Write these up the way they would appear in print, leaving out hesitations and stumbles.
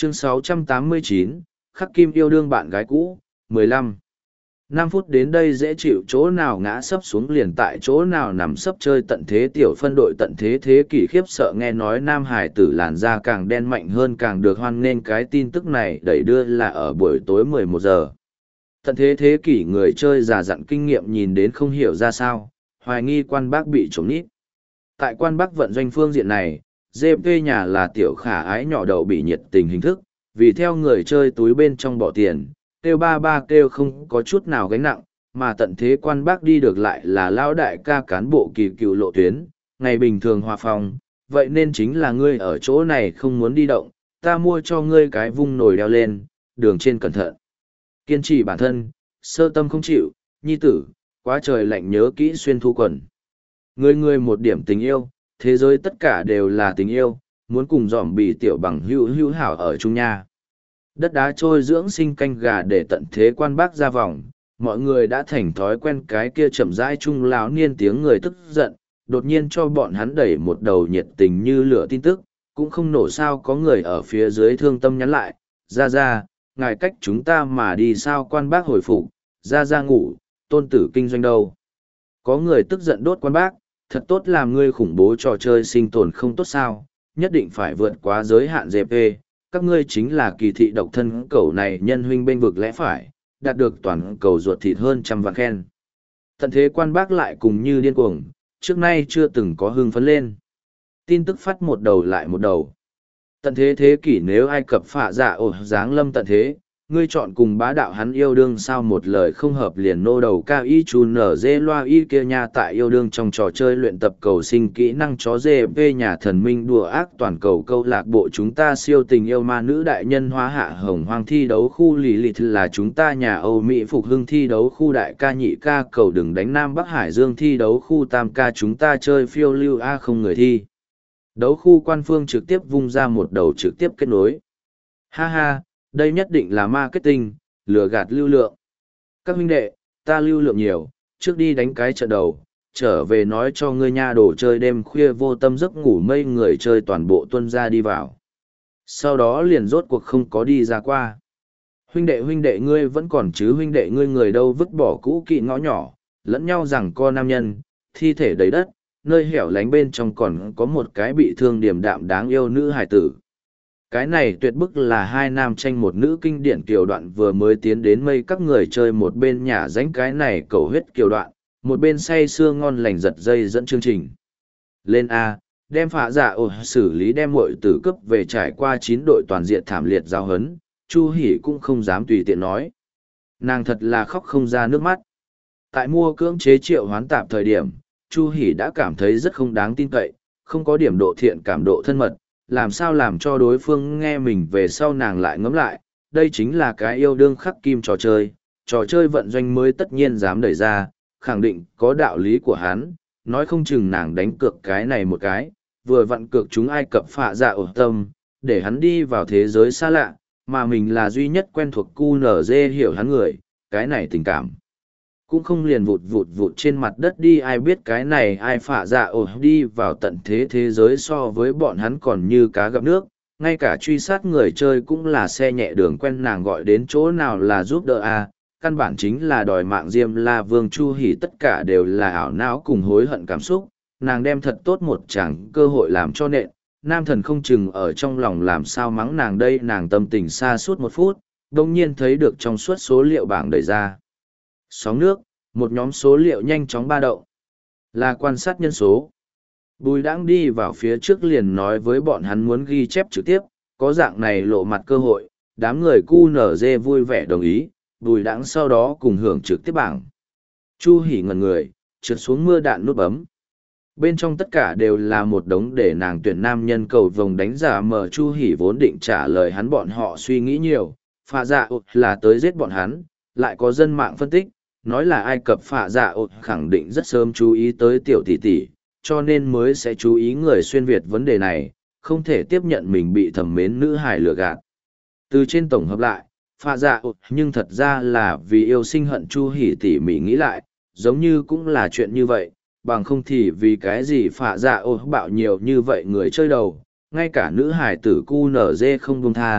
Chương 689, Khắc Kim yêu đương bạn gái cũ, 15. 5 phút đến đây dễ chịu, chỗ nào ngã sấp xuống liền tại chỗ nào nằm sấp chơi tận thế. Tiểu phân đội tận thế thế kỷ khiếp sợ nghe nói nam hải tử làn da càng đen mạnh hơn càng được hoan nghênh. Cái tin tức này đẩy đưa là ở buổi tối 11 giờ. Tận thế thế kỷ người chơi già dặn kinh nghiệm nhìn đến không hiểu ra sao, hoài nghi quan bác bị trộm nít. Tại quan bác vận doanh phương diện này, GP nhà là tiểu khả ái nhỏ đậu bị nhiệt tình hình thức, vì theo người chơi túi bên trong bỏ tiền, kêu ba ba kêu không có chút nào gánh nặng, mà tận thế quan bác đi được lại là lão đại ca cán bộ kỳ cựu lộ tuyến, ngày bình thường hòa phòng, vậy nên chính là ngươi ở chỗ này không muốn đi động, ta mua cho ngươi cái vung nồi đeo lên, đường trên cẩn thận. Kiên trì bản thân, sơ tâm không chịu, nhi tử, quá trời lạnh nhớ kỹ xuyên thu quần. Người một điểm tình yêu, thế giới tất cả đều là tình yêu, muốn cùng dòm bị tiểu bằng hữu hảo ở chung nha. Đất đá trôi dưỡng sinh canh gà để tận thế quan bác ra vòng, mọi người đã thành thói quen cái kia chậm rãi chung lão niên tiếng người tức giận, đột nhiên cho bọn hắn đẩy một đầu nhiệt tình như lửa tin tức, cũng không nổ sao có người ở phía dưới thương tâm nhắn lại, ra, ngài cách chúng ta mà đi sao quan bác hồi phục, ra ngủ, tôn tử kinh doanh đâu. Có người tức giận đốt quan bác, thật tốt làm ngươi khủng bố trò chơi sinh tồn không tốt sao, nhất định phải vượt quá giới hạn GP, các ngươi chính là kỳ thị độc thân cẩu này nhân huynh bênh vực lẽ phải, đạt được toàn cầu ruột thịt hơn 100 vạn khen. Tận thế quan bác lại cùng như điên cuồng, trước nay chưa từng có hưng phấn lên. Tin tức phát một đầu lại một đầu. Tận thế thế kỷ nếu Ai Cập phạ dạ giáng lâm tận thế, ngươi chọn cùng bá đạo hắn yêu đương sao một lời không hợp liền nô đầu cao y chú nở dê loa y kia nha. Tại yêu đương trong trò chơi luyện tập cầu sinh kỹ năng chó dê về nhà thần minh đùa ác toàn cầu câu lạc bộ chúng ta siêu tình yêu ma nữ đại nhân hóa hạ hồng hoang thi đấu khu lì lịt là chúng ta nhà Âu Mỹ phục hưng thi đấu khu đại ca nhị ca cầu đừng đánh Nam Bắc Hải Dương thi đấu khu tam ca chúng ta chơi phiêu lưu A không người thi. Đấu khu quan phương trực tiếp vung ra một đầu trực tiếp kết nối. Ha ha, đây nhất định là marketing, lừa gạt lưu lượng. Các huynh đệ, ta lưu lượng nhiều, trước đi đánh cái trận đầu, trở về nói cho ngươi nha đồ chơi đêm khuya vô tâm giấc ngủ mây người chơi toàn bộ tuân ra đi vào. Sau đó liền rốt cuộc không có đi ra qua. Huynh đệ ngươi vẫn còn chứ huynh đệ ngươi người đâu vứt bỏ cũ kỵ ngõ nhỏ, lẫn nhau rằng co nam nhân, thi thể đầy đất, nơi hẻo lánh bên trong còn có một cái bị thương điềm đạm đáng yêu nữ hải tử. Cái này tuyệt bức là hai nam tranh một nữ kinh điển kiều đoạn vừa mới tiến đến mây các người chơi một bên nhả dánh cái này cầu huyết kiều đoạn, một bên say sưa ngon lành giật dây dẫn chương trình. Lên A, đem phạ dạ xử lý đem muội tử cấp về trải qua 9 đội toàn diện thảm liệt giao hấn, Chu Hỷ cũng không dám tùy tiện nói. Nàng thật là khóc không ra nước mắt. Tại mua cưỡng chế triệu hoán tạp thời điểm, Chu Hỷ đã cảm thấy rất không đáng tin cậy, không có điểm độ thiện cảm độ thân mật, làm sao làm cho đối phương nghe mình về sau nàng lại ngẫm lại, đây chính là cái yêu đương khắc kim trò chơi vận doanh mới tất nhiên dám đẩy ra, khẳng định có đạo lý của hắn, nói không chừng nàng đánh cược cái này một cái, vừa vặn cược chúng Ai Cập phạ dạ tâm, để hắn đi vào thế giới xa lạ, mà mình là duy nhất quen thuộc QNZ hiểu hắn người, cái này tình cảm. Cũng không liền vụt trên mặt đất đi ai biết cái này ai phạ dạ đi vào tận thế giới so với bọn hắn còn như cá gặp nước, ngay cả truy sát người chơi cũng là xe nhẹ đường quen nàng gọi đến chỗ nào là giúp đỡ a căn bản chính là đòi mạng Diêm La Vương Chu Hỷ tất cả đều là ảo não cùng hối hận cảm xúc, nàng đem thật tốt một chẳng cơ hội làm cho nện, nam thần không chừng ở trong lòng làm sao mắng nàng đây nàng tâm tình xa suốt 1 phút, đồng nhiên thấy được trong suốt số liệu bảng đẩy ra. Sóng nước, một nhóm số liệu nhanh chóng ba động. Là quan sát nhân số. Bùi đãng đi vào phía trước liền nói với bọn hắn muốn ghi chép trực tiếp, có dạng này lộ mặt cơ hội, đám người QNZ vui vẻ đồng ý, bùi đãng sau đó cùng hưởng trực tiếp bảng. Chu Hỷ ngẩn người, trượt xuống mưa đạn nút bấm. Bên trong tất cả đều là một đống để nàng tuyển nam nhân cầu vồng đánh giả mờ Chu Hỷ vốn định trả lời hắn bọn họ suy nghĩ nhiều, phạ dạ là tới giết bọn hắn, lại có dân mạng phân tích, nói là Ai Cập phạ dạ khẳng định rất sớm chú ý tới tiểu tỷ tỷ, cho nên mới sẽ chú ý người xuyên Việt vấn đề này, không thể tiếp nhận mình bị thầm mến nữ hài lừa gạt. Từ trên tổng hợp lại, phạ dạ nhưng thật ra là vì yêu sinh hận Chu Hỷ tỉ mỉ nghĩ lại, giống như cũng là chuyện như vậy, bằng không thì vì cái gì phạ dạ bạo nhiều như vậy người chơi đầu, ngay cả nữ hài tử QNZ không buông tha,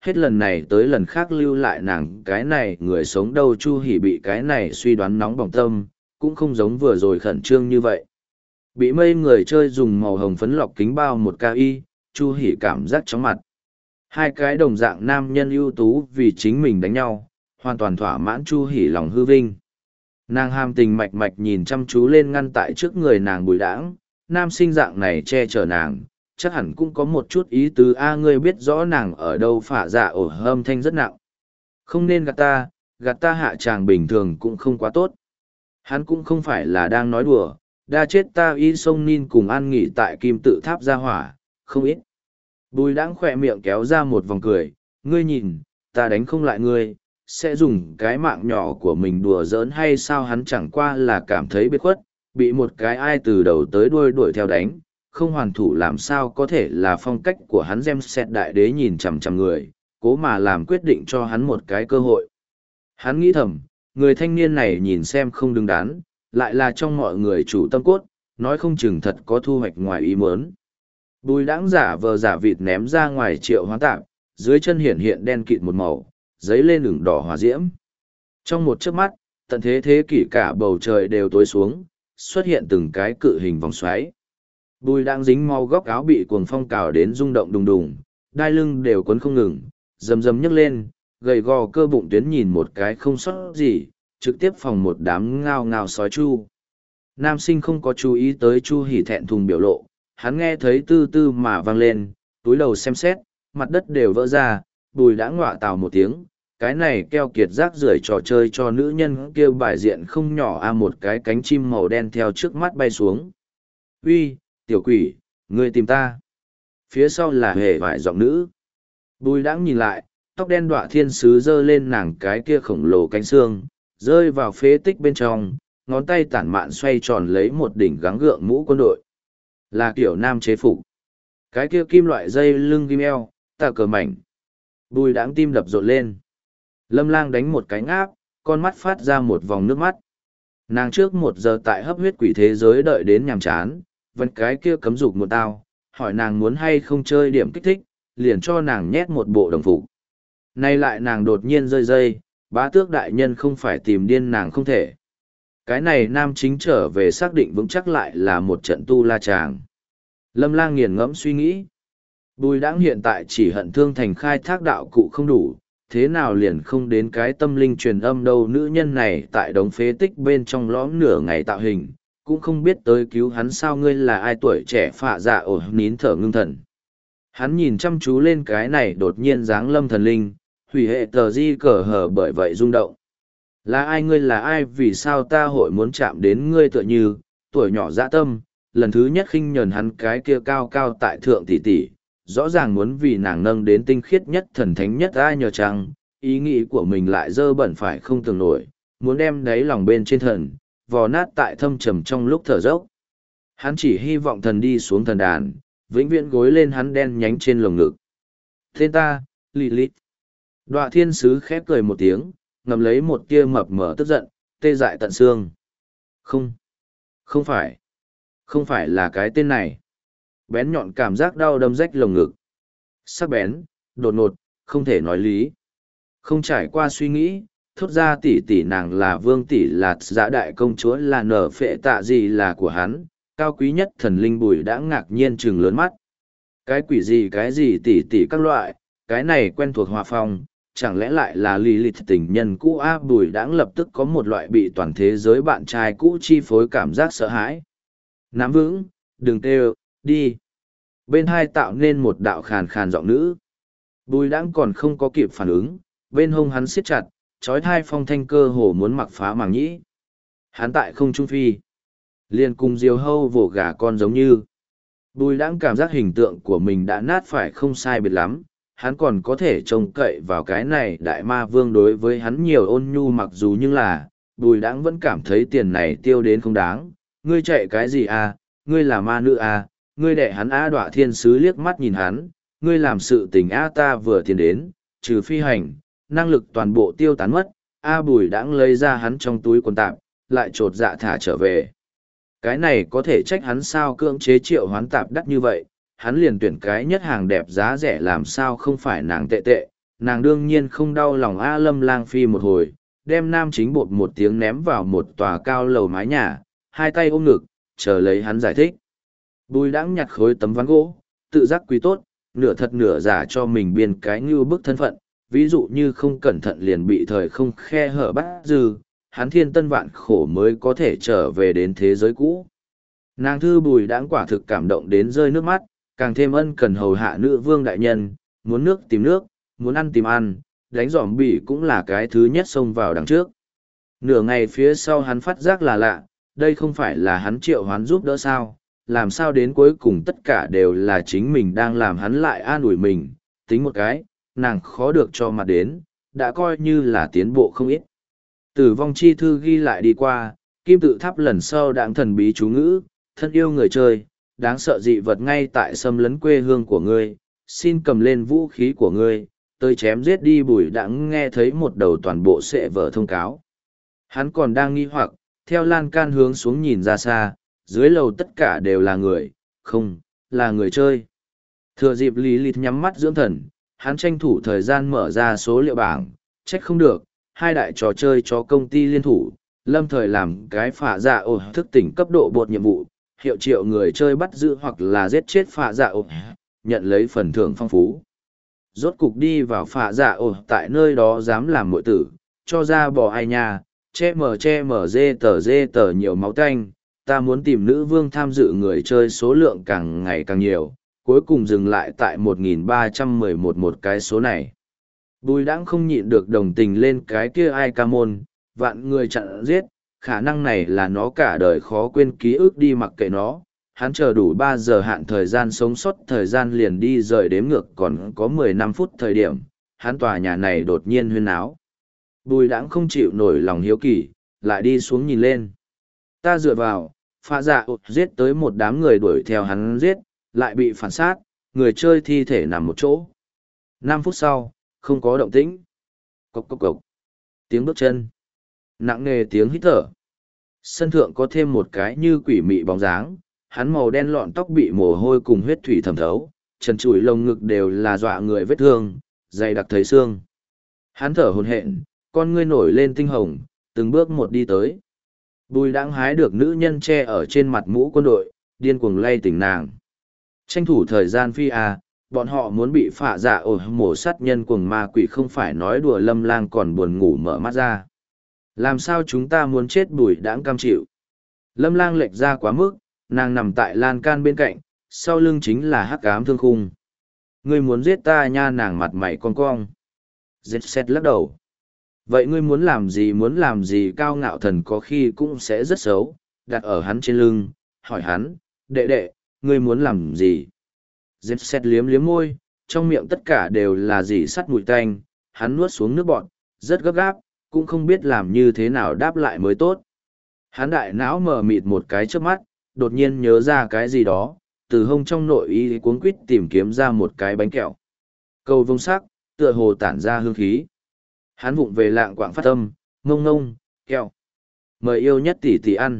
hết lần này tới lần khác lưu lại nàng cái này người sống đâu. Chu Hỷ bị cái này suy đoán nóng bỏng tâm, cũng không giống vừa rồi khẩn trương như vậy. Bị mây người chơi dùng màu hồng phấn lọc kính bao một ca y, Chu Hỷ cảm giác chóng mặt. Hai cái đồng dạng nam nhân ưu tú vì chính mình đánh nhau, hoàn toàn thỏa mãn Chu Hỷ lòng hư vinh. Nàng ham tình mạch mạch nhìn chăm chú lên ngăn tại trước người nàng Bùi Đãng, nam sinh dạng này che chở nàng, chắc hẳn cũng có một chút ý tứ. A ngươi biết rõ nàng ở đâu. Phả dạ ổ âm thanh rất nặng. Không nên gạt ta hạ tràng bình thường cũng không quá tốt. Hắn cũng không phải là đang nói đùa, đa chết ta y sông nin cùng an nghỉ tại kim tự tháp ra hỏa, không ít. Bùi Đãng khỏe miệng kéo ra một vòng cười, ngươi nhìn, ta đánh không lại ngươi, sẽ dùng cái mạng nhỏ của mình đùa giỡn hay sao? Hắn chẳng qua là cảm thấy biệt khuất, bị một cái ai từ đầu tới đuôi đuổi theo đánh, không hoàn thủ làm sao có thể là phong cách của hắn. Xem xét đại đế nhìn chằm chằm người, cố mà làm quyết định cho hắn một cái cơ hội. Hắn nghĩ thầm, người thanh niên này nhìn xem không đứng đắn, lại là trong mọi người chủ tâm cốt, nói không chừng thật có thu hoạch ngoài ý muốn. Bùi Đãng giả vờ giả vịt ném ra ngoài triệu hoán tạp, dưới chân hiển hiện đen kịt một màu, giấy lên ửng đỏ hỏa diễm. Trong một chớp mắt, tận thế thế kỷ cả bầu trời đều tối xuống, xuất hiện từng cái cự hình vòng xoáy. Bùi Đãng dính mau góc áo bị cuồng phong cào đến rung động đùng đùng, đai lưng đều quấn không ngừng, rầm rầm nhấc lên, gầy gò cơ bụng tuyến nhìn một cái không sót gì, trực tiếp phòng một đám ngao ngao sói chu. Nam sinh không có chú ý tới Chu Hỷ thẹn thùng biểu lộ, hắn nghe thấy tư tư mà vang lên, túi đầu xem xét, mặt đất đều vỡ ra. Bùi Đãng ngọa tào một tiếng, cái này keo kiệt rác rưởi trò chơi cho nữ nhân kêu bài diện không nhỏ. A một cái cánh chim màu đen theo trước mắt bay xuống. Uy, tiểu quỷ, ngươi tìm ta. Phía sau là hề vải giọng nữ. Bùi Đãng nhìn lại, tóc đen đọa thiên sứ giơ lên nàng cái kia khổng lồ cánh xương, rơi vào phế tích bên trong, ngón tay tản mạn xoay tròn lấy một đỉnh gắng gượng mũ quân đội. Là kiểu nam chế phục. Cái kia kim loại dây lưng ghim eo, tà cờ mảnh. Bùi Đãng tim đập rộn lên. Lâm Lang đánh một cái ngáp, con mắt phát ra một vòng nước mắt. Nàng trước 1 giờ tại hấp huyết quỷ thế giới đợi đến nhàm chán, vẫn cái kia cấm dục một tao, hỏi nàng muốn hay không chơi điểm kích thích, liền cho nàng nhét một bộ đồng phục. Nay lại nàng đột nhiên rơi dây, bá tước đại nhân không phải tìm điên nàng không thể. Cái này nam chính trở về xác định vững chắc lại là một trận tu la chàng. Lâm Lang nghiền ngẫm suy nghĩ. Bùi Đãng hiện tại chỉ hận Thương Thành khai thác đạo cụ không đủ, thế nào liền không đến cái tâm linh truyền âm đâu. Nữ nhân này tại đống phế tích bên trong lõm nửa ngày tạo hình, cũng không biết tới cứu hắn sao. Ngươi là ai? Tuổi trẻ phạ dạ ổ nín thở ngưng thần. Hắn nhìn chăm chú lên cái này đột nhiên giáng lâm thần linh, hủy hệ tờ di cờ hở bởi vậy rung động. Là ai? Ngươi là ai? Vì sao ta hội muốn chạm đến ngươi? Tựa như tuổi nhỏ dã tâm, lần thứ nhất khinh nhờn hắn cái kia cao cao tại thượng tỷ tỷ, rõ ràng muốn vì nàng nâng đến tinh khiết nhất thần thánh nhất. Ai nhờ chăng ý nghĩ của mình lại dơ bẩn phải không tưởng nổi, muốn đem đáy lòng bên trên thần vò nát tại thâm trầm trong lúc thở dốc. Hắn chỉ hy vọng thần đi xuống thần đàn, vĩnh viễn gối lên hắn đen nhánh trên lồng ngực. Tên ta, Lilith. Đọa thiên sứ khép cười một tiếng, ngầm lấy một tia mập mờ tức giận, tê dại tận xương. Không phải là cái tên này. Bén nhọn cảm giác đau đâm rách lồng ngực. Sắc bén, đột ngột, không thể nói lý. Không trải qua suy nghĩ, thốt ra tỷ tỷ nàng là vương tỷ, là giã đại công chúa, là nở phệ tạ gì là của hắn. Cao quý nhất thần linh. Bùi đã ngạc nhiên trừng lớn mắt. Cái quỷ gì cái gì tỷ tỷ các loại, cái này quen thuộc hòa phong, chẳng lẽ lại là Lilith tình nhân cũ? Bùi đãng lập tức có một loại bị toàn thế giới bạn trai cũ chi phối cảm giác sợ hãi. Nắm vững, đừng tê đi. Bên hai tạo nên một đạo khàn khàn giọng nữ. Bùi đãng còn không có kịp phản ứng, bên hông hắn siết chặt, trói thai phong thanh cơ hồ muốn mặc phá màng nhĩ. Hắn tại không trung phi, liền cùng diều hâu vồ gà con giống như. Bùi đãng cảm giác hình tượng của mình đã nát phải không sai biệt lắm, hắn còn có thể trông cậy vào cái này đại ma vương đối với hắn nhiều ôn nhu, mặc dù nhưng là, bùi đãng vẫn cảm thấy tiền này tiêu đến không đáng. Ngươi chạy cái gì à, ngươi là ma nữ à, ngươi đệ hắn á. Đọa thiên sứ liếc mắt nhìn hắn, ngươi làm sự tình á. Ta vừa tiến đến, trừ phi hành, năng lực toàn bộ tiêu tán mất. Bùi đãng lấy ra hắn trong túi quần tạp, lại trột dạ thả trở về. Cái này có thể trách hắn sao? Cưỡng chế triệu hoán tạp đắt như vậy, hắn liền tuyển cái nhất hàng đẹp giá rẻ, làm sao không phải nàng tệ tệ. nàng đương nhiên không đau lòng A Lâm Lang Phi một hồi, đem nam chính bột một tiếng ném vào một tòa cao lầu mái nhà, hai tay ôm ngực, chờ lấy hắn giải thích. Bùi đãng nhặt khối tấm ván gỗ, tự giác quý tốt, nửa thật nửa giả cho mình biên cái như bức thân phận, ví dụ như không cẩn thận liền bị thời không khe hở bắt dư, hắn thiên tân vạn khổ mới có thể trở về đến thế giới cũ. Nàng thư Bùi đãng quả thực cảm động đến rơi nước mắt, càng thêm ân cần hầu hạ nữ vương đại nhân, muốn nước, muốn ăn tìm ăn, đánh giỏm bỉ cũng là cái thứ nhất xông vào đằng trước. Nửa ngày phía sau hắn phát giác là lạ, đây không phải là hắn triệu hoán giúp đỡ sao, làm sao đến cuối cùng tất cả đều là chính mình đang làm hắn lại an ủi mình, tính một cái, nàng khó được cho mặt đến, đã coi như là tiến bộ không ít. Tử vong chi thư ghi lại đi qua, kim tự tháp lần sau đãng thần bí chú ngữ, thân yêu người chơi, đáng sợ dị vật ngay tại xâm lấn quê hương của ngươi, xin cầm lên vũ khí của ngươi, tới chém giết đi. Bùi đãng nghe thấy một đầu toàn bộ sệ vở thông cáo. Hắn còn đang nghi hoặc, theo lan can hướng xuống nhìn ra xa, dưới lầu tất cả đều là người, không, là người chơi. Thừa dịp Lý Lịt nhắm mắt dưỡng thần, hắn tranh thủ thời gian mở ra số liệu bảng, trách không được, hai đại trò chơi cho công ty liên thủ, lâm thời làm cái phạ dạ ổ thức tỉnh cấp độ bột nhiệm vụ, hiệu triệu người chơi bắt giữ hoặc là giết chết phạ dạ ổ, nhận lấy phần thưởng phong phú. Rốt cục đi vào phạ dạ ổ tại nơi đó dám làm muội tử, cho ra bò ai nha, che mờ dê tờ nhiều máu tanh, ta muốn tìm nữ vương tham dự người chơi số lượng càng ngày càng nhiều, cuối cùng dừng lại tại 1311 một cái số này. Bùi đãng không nhịn được đồng tình lên cái kia ai ca môn, vạn người chặn giết, khả năng này là nó cả đời khó quên ký ức đi mặc kệ nó. Hắn chờ đủ 3 giờ hạn thời gian sống sót thời gian liền đi rời đếm ngược còn có 15 phút thời điểm, hắn tòa nhà này đột nhiên huyên áo. Bùi đãng không chịu nổi lòng hiếu kỳ, lại đi xuống nhìn lên. Ta dựa vào, pha dạ giết tới một đám người đuổi theo hắn giết, lại bị phản sát, người chơi thi thể nằm một chỗ. 5 phút sau, không có động tĩnh. Cộc cộc cộc. Tiếng bước chân. Nặng nề tiếng hít thở. Sân thượng có thêm một cái như quỷ mị bóng dáng, hắn màu đen lọn tóc bị mồ hôi cùng huyết thủy thẩm thấu, trần trụi lồng ngực đều là dọa người vết thương, dày đặc thấy xương. Hắn thở hổn hển, con ngươi nổi lên tinh hồng, từng bước một đi tới. Bùi đãng hái được nữ nhân che ở trên mặt mũ quân đội, điên cuồng lay tỉnh nàng. Tranh thủ thời gian phi à, bọn họ muốn bị phạ dạ ổ mổ sát nhân cuồng ma quỷ không phải nói đùa. Lâm Lang còn buồn ngủ mở mắt ra. Làm sao chúng ta muốn chết? Bùi đãng cam chịu. Lâm Lang lệch ra quá mức, nàng nằm tại lan can bên cạnh, sau lưng chính là hắc ám thương khung. Ngươi muốn giết ta nha? Nàng mặt mày con cong. Giết xét lắc đầu. Vậy ngươi muốn làm gì? Cao ngạo thần có khi cũng sẽ rất xấu, đặt ở hắn trên lưng, hỏi hắn, đệ đệ, ngươi muốn làm gì? Dẹp xét liếm liếm môi, trong miệng tất cả đều là dì sắt mùi tanh, hắn nuốt xuống nước bọt, rất gấp gáp, cũng không biết làm như thế nào đáp lại mới tốt. Hắn đại não mở mịt một cái trước mắt, đột nhiên nhớ ra cái gì đó, từ hông trong nội y cuống quýt tìm kiếm ra một cái bánh kẹo. Cầu vông sắc, tựa hồ tản ra hương khí. Hắn vụng về lạng quạng phát âm, ngông ngông, kẹo. Mời yêu nhất tỷ tỷ ăn.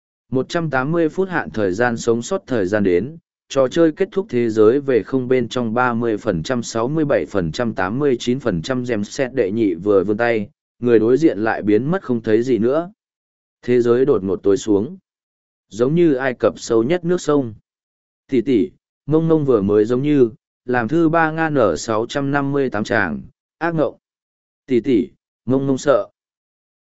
180 phút hạn thời gian sống sót thời gian đến, trò chơi kết thúc thế giới về không bên trong 30%, 67%, 89% gem set đệ nhị vừa vươn tay, người đối diện lại biến mất không thấy gì nữa. Thế giới đột ngột tối xuống. Giống như Ai Cập sâu nhất nước sông. Tỷ tỷ, mông ngông vừa mới giống như, làm thư 3 ngan ở 658 tràng, ác ngộng. Tỷ tỷ, mông ngông sợ.